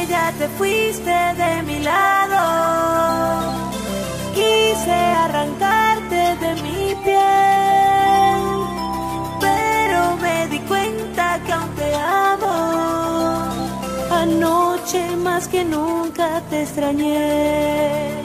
ya te fuiste de mi lado. Quise arrancarte de mi piel, pero me di cuenta que aún te amo. Anoche más que nunca te extrañé.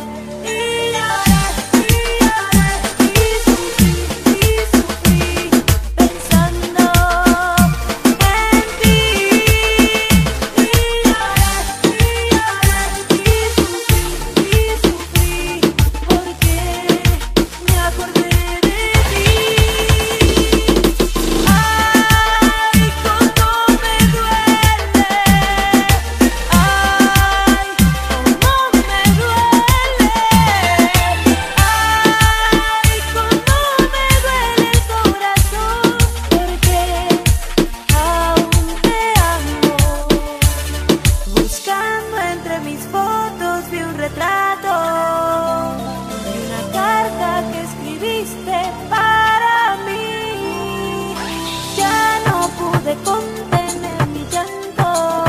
Para mí, ya no pude contener mi llanto.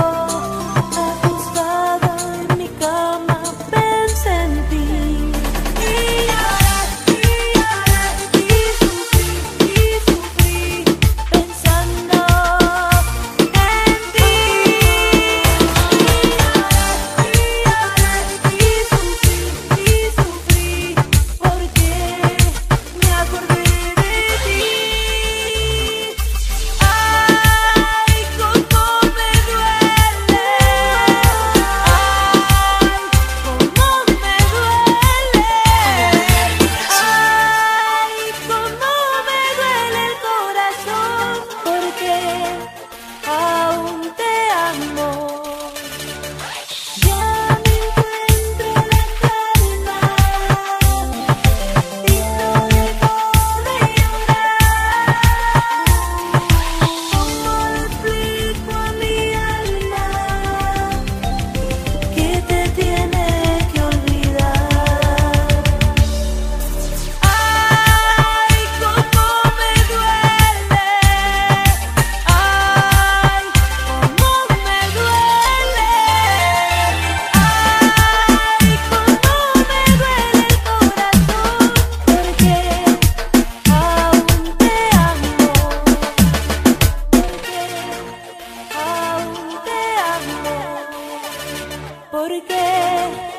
Acostada en mi cama pensé en ti. Y lloré, y sufrí, pensando en ti. Y sufrí, porque me acordé de ti. Ay, cómo me duele. Ay, cómo me duele. Ay, cómo me duele el corazón, porque aún te amo. Ya me encuentro la calma y no dejo de llorar. ¿Cómo le explico a mi alma que te tiene que olvidar? Ay, cómo me duele. Ay, cómo me duele. Ay, cómo me duele el corazón, porque aún te amo. Porque aún te amo. Porque